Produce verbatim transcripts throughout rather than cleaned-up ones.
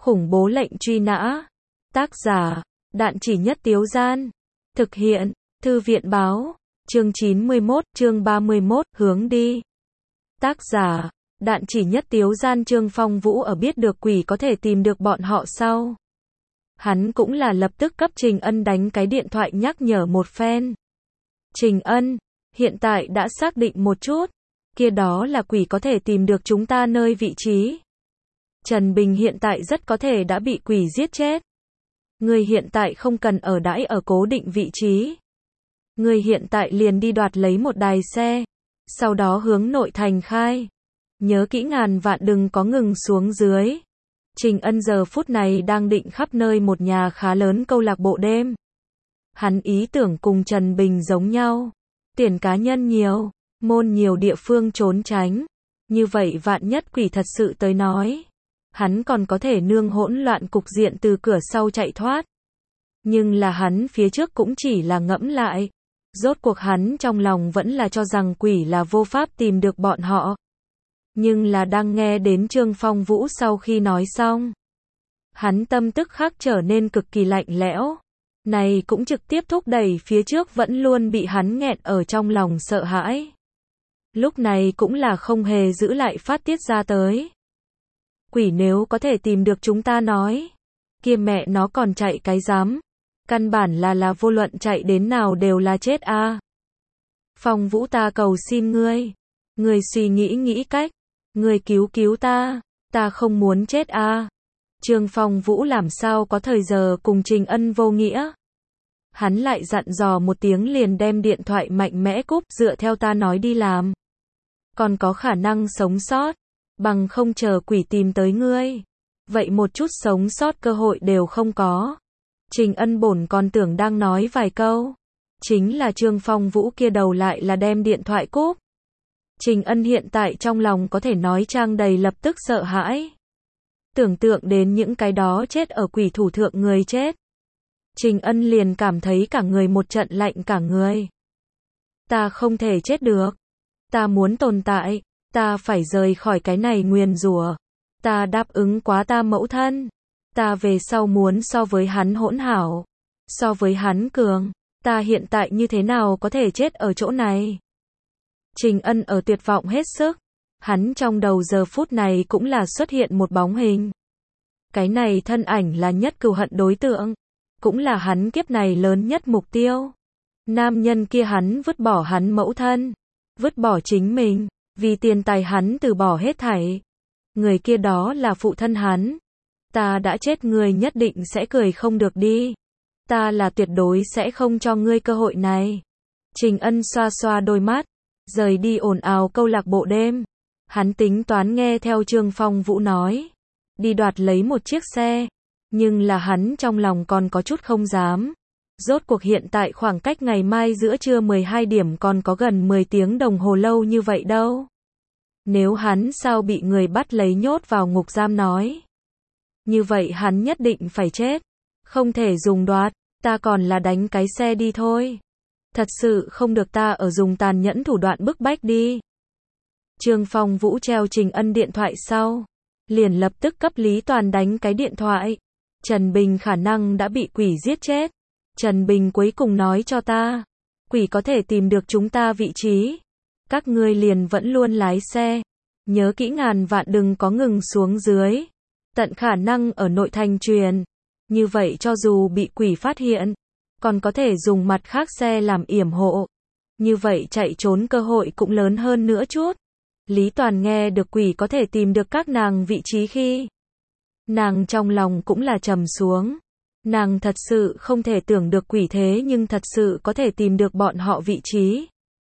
Khủng bố lệnh truy nã. Tác giả, Đạn Chỉ Nhất Tiếu Gian. Thực hiện, Thư viện báo. Chương chín mươi mốt, chương ba mươi mốt, hướng đi. Tác giả, Đạn Chỉ Nhất Tiếu Gian. Trương Phong Vũ ở biết được quỷ có thể tìm được bọn họ sau, hắn cũng là lập tức cấp Trình Ân đánh cái điện thoại nhắc nhở một phen. Trình Ân, hiện tại đã xác định một chút, kia đó là quỷ có thể tìm được chúng ta nơi vị trí. Trần Bình hiện tại rất có thể đã bị quỷ giết chết. Người hiện tại không cần ở đãi ở cố định vị trí. Người hiện tại liền đi đoạt lấy một đài xe, sau đó hướng nội thành khai. Nhớ kỹ ngàn vạn đừng có ngừng xuống dưới. Trình Ân giờ phút này đang định khắp nơi một nhà khá lớn câu lạc bộ đêm. Hắn ý tưởng cùng Trần Bình giống nhau. Tiền cá nhân nhiều, môn nhiều địa phương trốn tránh. Như vậy vạn nhất quỷ thật sự tới nói, hắn còn có thể nương hỗn loạn cục diện từ cửa sau chạy thoát. Nhưng là hắn phía trước cũng chỉ là ngẫm lại. Rốt cuộc hắn trong lòng vẫn là cho rằng quỷ là vô pháp tìm được bọn họ. Nhưng là đang nghe đến Trương Phong Vũ sau khi nói xong, hắn tâm tức khắc trở nên cực kỳ lạnh lẽo. Này cũng trực tiếp thúc đẩy phía trước vẫn luôn bị hắn nghẹn ở trong lòng sợ hãi. Lúc này cũng là không hề giữ lại phát tiết ra tới. Quỷ nếu có thể tìm được chúng ta nói, kia mẹ nó còn chạy cái dám. Căn bản là là vô luận chạy đến nào đều là chết a. À. Phong Vũ, ta cầu xin ngươi, ngươi suy nghĩ nghĩ cách, ngươi cứu cứu ta, ta không muốn chết a. À. Trương Phong Vũ làm sao có thời giờ cùng Trình Ân vô nghĩa. Hắn lại dặn dò một tiếng liền đem điện thoại mạnh mẽ cúp, dựa theo ta nói đi làm. Còn có khả năng sống sót, bằng không chờ quỷ tìm tới ngươi. Vậy một chút sống sót cơ hội đều không có. Trình Ân bổn còn tưởng đang nói vài câu. Chính là Trương Phong Vũ kia đầu lại là đem điện thoại cúp. Trình Ân hiện tại trong lòng có thể nói trang đầy lập tức sợ hãi. Tưởng tượng đến những cái đó chết ở quỷ thủ thượng người chết. Trình Ân liền cảm thấy cả người một trận lạnh cả người. Ta không thể chết được. Ta muốn tồn tại. Ta phải rời khỏi cái này nguyền rủa. Ta đáp ứng quá ta mẫu thân. Ta về sau muốn so với hắn hỗn hảo. So với hắn cường. Ta hiện tại như thế nào có thể chết ở chỗ này. Trình Ân ở tuyệt vọng hết sức. Hắn trong đầu giờ phút này cũng là xuất hiện một bóng hình. Cái này thân ảnh là nhất cừu hận đối tượng. Cũng là hắn kiếp này lớn nhất mục tiêu. Nam nhân kia hắn vứt bỏ hắn mẫu thân. Vứt bỏ chính mình. Vì tiền tài hắn từ bỏ hết thảy. Người kia đó là phụ thân hắn. Ta đã chết, người nhất định sẽ cười không được đi. Ta là tuyệt đối sẽ không cho ngươi cơ hội này. Trình Ân xoa xoa đôi mắt, rời đi ồn ào câu lạc bộ đêm. Hắn tính toán nghe theo Trương Phong Vũ nói, đi đoạt lấy một chiếc xe. Nhưng là hắn trong lòng còn có chút không dám. Rốt cuộc hiện tại khoảng cách ngày mai giữa trưa mười hai điểm còn có gần mười tiếng đồng hồ lâu như vậy đâu. Nếu hắn sao bị người bắt lấy nhốt vào ngục giam nói, như vậy hắn nhất định phải chết. Không thể dùng đoạt, ta còn là đánh cái xe đi thôi. Thật sự không được ta ở dùng tàn nhẫn thủ đoạn bức bách đi. Trương Phong Vũ treo Trình Ân điện thoại sau, liền lập tức cấp Lý Toàn đánh cái điện thoại. Trần Bình khả năng đã bị quỷ giết chết. Trần Bình cuối cùng nói cho ta, quỷ có thể tìm được chúng ta vị trí. Các ngươi liền vẫn luôn lái xe. Nhớ kỹ ngàn vạn đừng có ngừng xuống dưới. Tận khả năng ở nội thành truyền. Như vậy cho dù bị quỷ phát hiện, còn có thể dùng mặt khác xe làm yểm hộ. Như vậy chạy trốn cơ hội cũng lớn hơn nữa chút. Lý Toàn nghe được quỷ có thể tìm được các nàng vị trí khi, nàng trong lòng cũng là trầm xuống. Nàng thật sự không thể tưởng được quỷ thế nhưng thật sự có thể tìm được bọn họ vị trí.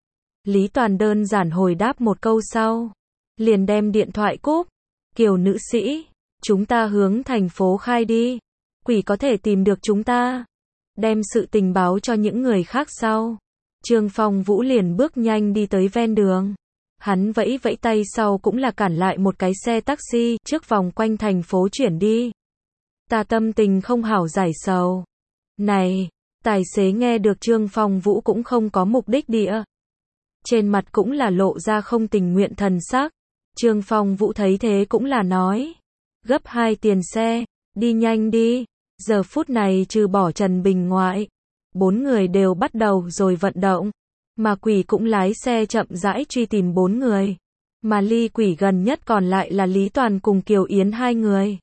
Lý Toàn đơn giản hồi đáp một câu sau, liền đem điện thoại cúp. Kiều nữ sĩ, chúng ta hướng thành phố khai đi. Quỷ có thể tìm được chúng ta. Đem sự tình báo cho những người khác sau. Trương Phong Vũ liền bước nhanh đi tới ven đường. Hắn vẫy vẫy tay sau cũng là cản lại một cái xe taxi trước vòng quanh thành phố chuyển đi. Ta tâm tình không hảo giải sầu. Này, tài xế nghe được Trương Phong Vũ cũng không có mục đích địa. Trên mặt cũng là lộ ra không tình nguyện thần sắc. Trương Phong Vũ thấy thế cũng là nói, gấp hai tiền xe, Đi nhanh đi. Giờ phút này trừ bỏ Trần Bình ngoại, bốn người đều bắt đầu rồi vận động. Mà quỷ cũng lái xe chậm rãi truy tìm bốn người. Mà ly quỷ gần nhất còn lại là Lý Toàn cùng Kiều Yến hai người.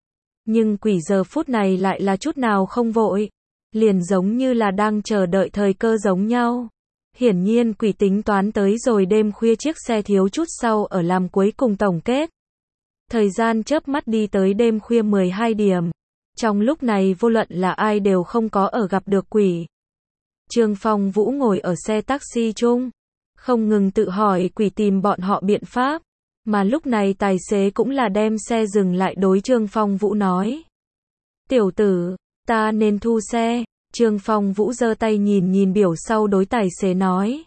Nhưng quỷ giờ phút này lại là chút nào không vội. Liền giống như là đang chờ đợi thời cơ giống nhau. Hiển nhiên quỷ tính toán tới rồi đêm khuya chiếc xe thiếu chút sau ở làm cuối cùng tổng kết. Thời gian chớp mắt đi tới đêm khuya mười hai điểm. Trong lúc này vô luận là ai đều không có ở gặp được quỷ. Trương Phong Vũ ngồi ở xe taxi chung, không ngừng tự hỏi quỷ tìm bọn họ biện pháp. Mà lúc này tài xế cũng là đem xe dừng lại đối Trương Phong Vũ nói. Tiểu tử, ta nên thu xe. Trương Phong Vũ giơ tay nhìn nhìn biểu sau đối tài xế nói.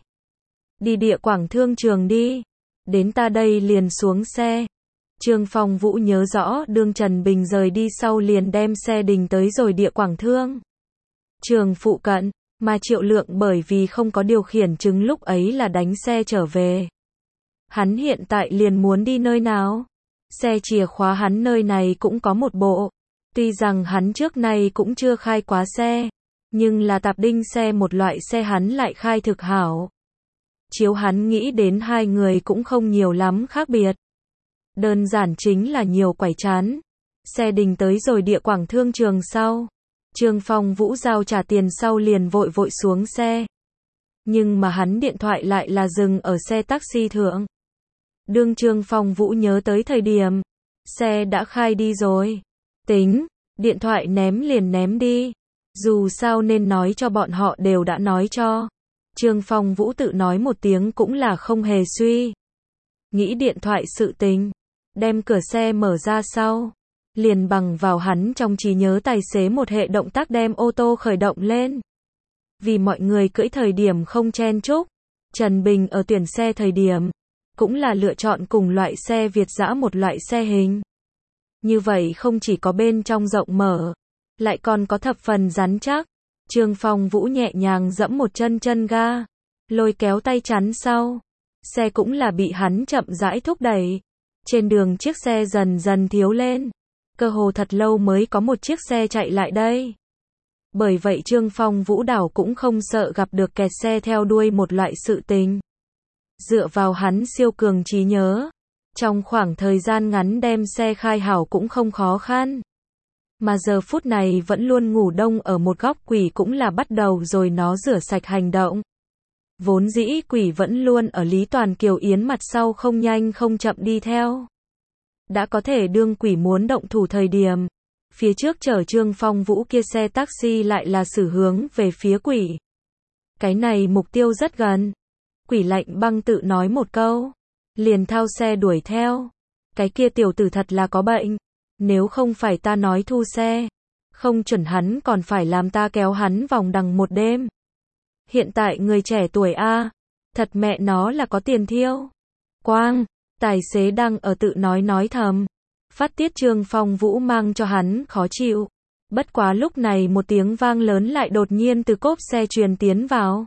Đi địa quảng thương trường đi. Đến ta đây liền xuống xe. Trương Phong Vũ nhớ rõ đương Trần Bình rời đi sau liền đem xe đình tới rồi địa quảng thương trường phụ cận. Mà Triệu Lượng bởi vì không có điều khiển chứng lúc ấy là đánh xe trở về. Hắn hiện tại liền muốn đi nơi nào? Xe chìa khóa hắn nơi này cũng có một bộ. Tuy rằng hắn trước nay cũng chưa khai quá xe, nhưng là tạp đinh xe một loại xe hắn lại khai thực hảo. Chiếu hắn nghĩ đến hai người cũng không nhiều lắm khác biệt. Đơn giản chính là nhiều quải chán. Xe đình tới rồi địa quảng thương trường sau. Trương Phong Vũ giao trả tiền sau liền vội vội xuống xe. Nhưng mà hắn điện thoại lại là dừng ở xe taxi thượng. Đương Trương Phong Vũ nhớ tới thời điểm, xe đã khai đi rồi. Tính, điện thoại ném liền ném đi. Dù sao nên nói cho bọn họ đều đã nói cho. Trương Phong Vũ tự nói một tiếng cũng là không hề suy nghĩ điện thoại sự tình. Đem cửa xe mở ra sau. Liền bằng vào hắn trong trí nhớ tài xế một hệ động tác đem ô tô khởi động lên. Vì mọi người cưỡi thời điểm không chen chúc. Trần Bình ở tuyển xe thời điểm cũng là lựa chọn cùng loại xe Việt dã một loại xe hình. Như vậy không chỉ có bên trong rộng mở, lại còn có thập phần rắn chắc. Trương Phong Vũ nhẹ nhàng dẫm một chân chân ga, lôi kéo tay chắn sau. Xe cũng là bị hắn chậm rãi thúc đẩy. Trên đường chiếc xe dần dần thiếu lên. Cơ hồ thật lâu mới có một chiếc xe chạy lại đây. Bởi vậy Trương Phong Vũ đảo cũng không sợ gặp được kẹt xe theo đuôi một loại sự tình. Dựa vào hắn siêu cường trí nhớ, trong khoảng thời gian ngắn đem xe khai hảo cũng không khó khăn. Mà giờ phút này vẫn luôn ngủ đông ở một góc quỷ cũng là bắt đầu rồi nó rửa sạch hành động. Vốn dĩ quỷ vẫn luôn ở Lý Toàn Kiều Yến mặt sau không nhanh không chậm đi theo. Đã có thể đương quỷ muốn động thủ thời điểm. Phía trước chở Trương Phong Vũ kia xe taxi lại là xử hướng về phía quỷ. Cái này mục tiêu rất gần. Quỷ lạnh băng tự nói một câu. Liền thao xe đuổi theo. Cái kia tiểu tử thật là có bệnh. Nếu không phải ta nói thu xe. Không chuẩn hắn còn phải làm ta kéo hắn vòng đằng một đêm. Hiện tại người trẻ tuổi a, thật mẹ nó là có tiền thiêu. Quang, tài xế đang ở tự nói nói thầm. Phát tiết Trương Phong Vũ mang cho hắn khó chịu. Bất quá lúc này một tiếng vang lớn lại đột nhiên từ cốp xe truyền tiến vào.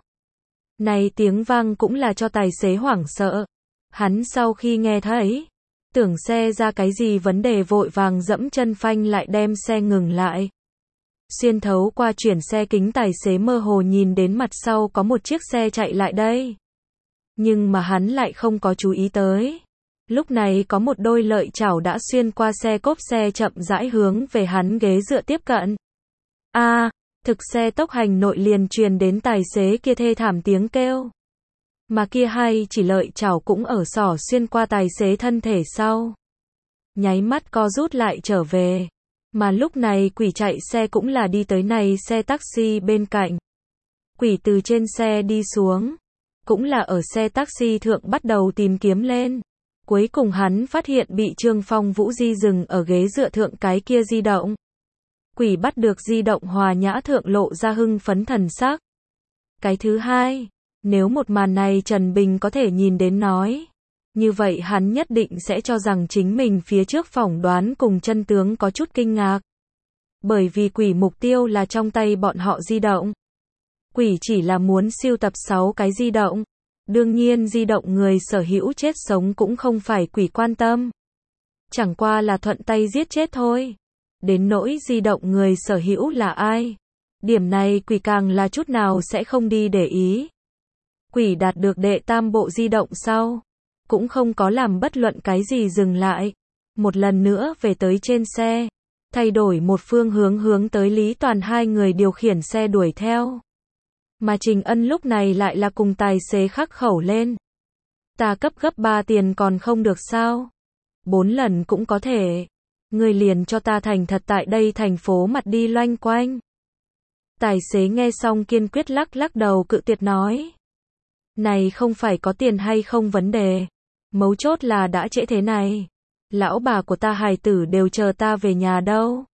Này tiếng vang cũng là cho tài xế hoảng sợ. Hắn sau khi nghe thấy, tưởng xe ra cái gì vấn đề vội vàng dẫm chân phanh lại đem xe ngừng lại. Xuyên thấu qua chuyển xe kính tài xế mơ hồ nhìn đến mặt sau có một chiếc xe chạy lại đây. Nhưng mà hắn lại không có chú ý tới. Lúc này có một đôi lợi chảo đã xuyên qua xe cốp xe chậm rãi hướng về hắn ghế dựa tiếp cận. A, à, thực xe tốc hành nội liền truyền đến tài xế kia thê thảm tiếng kêu. Mà kia hay chỉ lợi chảo cũng ở xỏ xuyên qua tài xế thân thể sau. Nháy mắt co rút lại trở về. Mà lúc này quỷ chạy xe cũng là đi tới này xe taxi bên cạnh. Quỷ từ trên xe đi xuống. Cũng là ở xe taxi thượng bắt đầu tìm kiếm lên. Cuối cùng hắn phát hiện bị Trương Phong Vũ di dừng ở ghế dựa thượng cái kia di động. Quỷ bắt được di động hòa nhã thượng lộ ra hưng phấn thần sắc. Cái thứ hai, nếu một màn này Trần Bình có thể nhìn đến nói, như vậy hắn nhất định sẽ cho rằng chính mình phía trước phỏng đoán cùng chân tướng có chút kinh ngạc. Bởi vì quỷ mục tiêu là trong tay bọn họ di động. Quỷ chỉ là muốn siêu tập sáu cái di động. Đương nhiên di động người sở hữu chết sống cũng không phải quỷ quan tâm. Chẳng qua là thuận tay giết chết thôi. Đến nỗi di động người sở hữu là ai? Điểm này quỷ càng là chút nào sẽ không đi để ý. Quỷ đạt được đệ tam bộ di động sau, cũng không có làm bất luận cái gì dừng lại. Một lần nữa về tới trên xe, thay đổi một phương hướng hướng tới Lý Toàn hai người điều khiển xe đuổi theo. Mà Trình Ân lúc này lại là cùng tài xế khắc khẩu lên. Ta cấp gấp ba tiền còn không được sao? Bốn lần cũng có thể. Ngươi liền cho ta thành thật tại đây thành phố mặt đi loanh quanh. Tài xế nghe xong kiên quyết lắc lắc đầu cự tuyệt nói. Này không phải có tiền hay không vấn đề. Mấu chốt là đã trễ thế này. Lão bà của ta hài tử đều chờ ta về nhà đâu.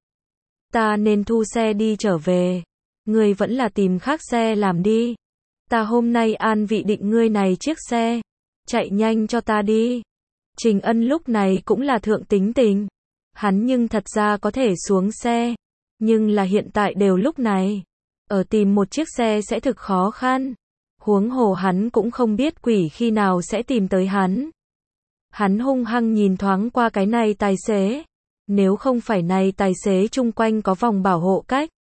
Ta nên thu xe đi trở về. Ngươi vẫn là tìm khác xe làm đi. Ta hôm nay an vị định ngươi này chiếc xe. Chạy nhanh cho ta đi. Trình Ân lúc này cũng là thượng tính tình. Hắn nhưng thật ra có thể xuống xe. Nhưng là hiện tại đều lúc này. Ở tìm một chiếc xe sẽ thực khó khăn. Huống hồ hắn cũng không biết quỷ khi nào sẽ tìm tới hắn. Hắn hung hăng nhìn thoáng qua cái này tài xế. Nếu không phải này tài xế chung quanh có vòng bảo hộ cách.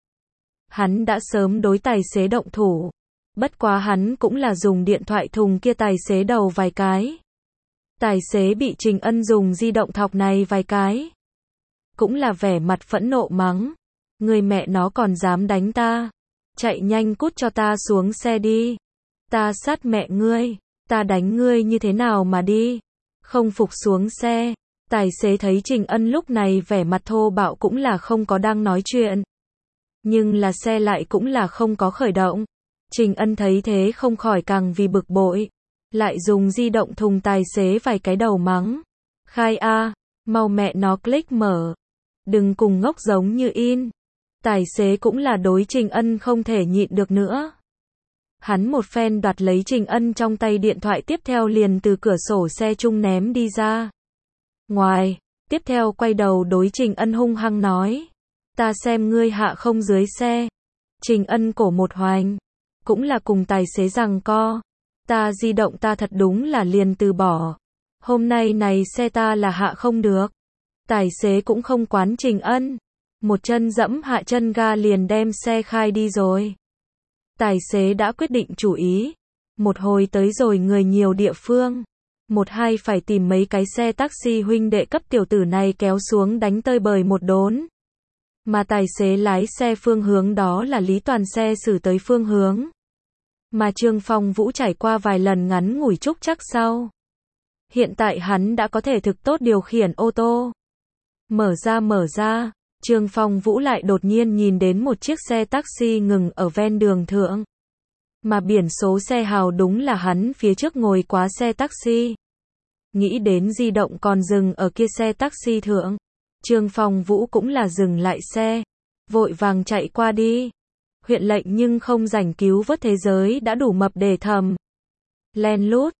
Hắn đã sớm đối tài xế động thủ. Bất quá hắn cũng là dùng điện thoại thùng kia tài xế đầu vài cái. Tài xế bị Trình Ân dùng di động thọc này vài cái. Cũng là vẻ mặt phẫn nộ mắng. Người mẹ nó còn dám đánh ta. Chạy nhanh cút cho ta xuống xe đi. Ta sát mẹ ngươi. Ta đánh ngươi như thế nào mà đi. Không phục xuống xe. Tài xế thấy Trình Ân lúc này vẻ mặt thô bạo cũng là không có đang nói chuyện. Nhưng là xe lại cũng là không có khởi động. Trình Ân thấy thế không khỏi càng vì bực bội. Lại dùng di động thùng tài xế vài cái đầu mắng. Khai A, mau mẹ nó click mở. Đừng cùng ngốc giống như in. Tài xế cũng là đối Trình Ân không thể nhịn được nữa. Hắn một phen đoạt lấy Trình Ân trong tay điện thoại tiếp theo liền từ cửa sổ xe chung ném đi ra. Ngoài, tiếp theo quay đầu đối Trình Ân hung hăng nói. Ta xem ngươi hạ không dưới xe. Trình Ân cổ một hoành. Cũng là cùng tài xế rằng co. Ta di động ta thật đúng là liền từ bỏ. Hôm nay này xe ta là hạ không được. Tài xế cũng không quán Trình Ân. Một chân dẫm hạ chân ga liền đem xe khai đi rồi. Tài xế đã quyết định chủ ý. Một hồi tới rồi người nhiều địa phương. Một hai phải tìm mấy cái xe taxi huynh đệ cấp tiểu tử này kéo xuống đánh tơi bời một đốn. Mà tài xế lái xe phương hướng đó là Lý Toàn xe xử tới phương hướng. Mà Trương Phong Vũ trải qua vài lần ngắn ngủi trúc chắc sau. Hiện tại hắn đã có thể thực tốt điều khiển ô tô. Mở ra mở ra, Trương Phong Vũ lại đột nhiên nhìn đến một chiếc xe taxi ngừng ở ven đường thượng. Mà biển số xe hào đúng là hắn phía trước ngồi quá xe taxi. Nghĩ đến di động còn dừng ở kia xe taxi thượng. Trương Phong Vũ cũng là dừng lại xe. Vội vàng chạy qua đi. Huyện lệnh nhưng không rảnh cứu vớt thế giới đã đủ mập để thầm. Len lút,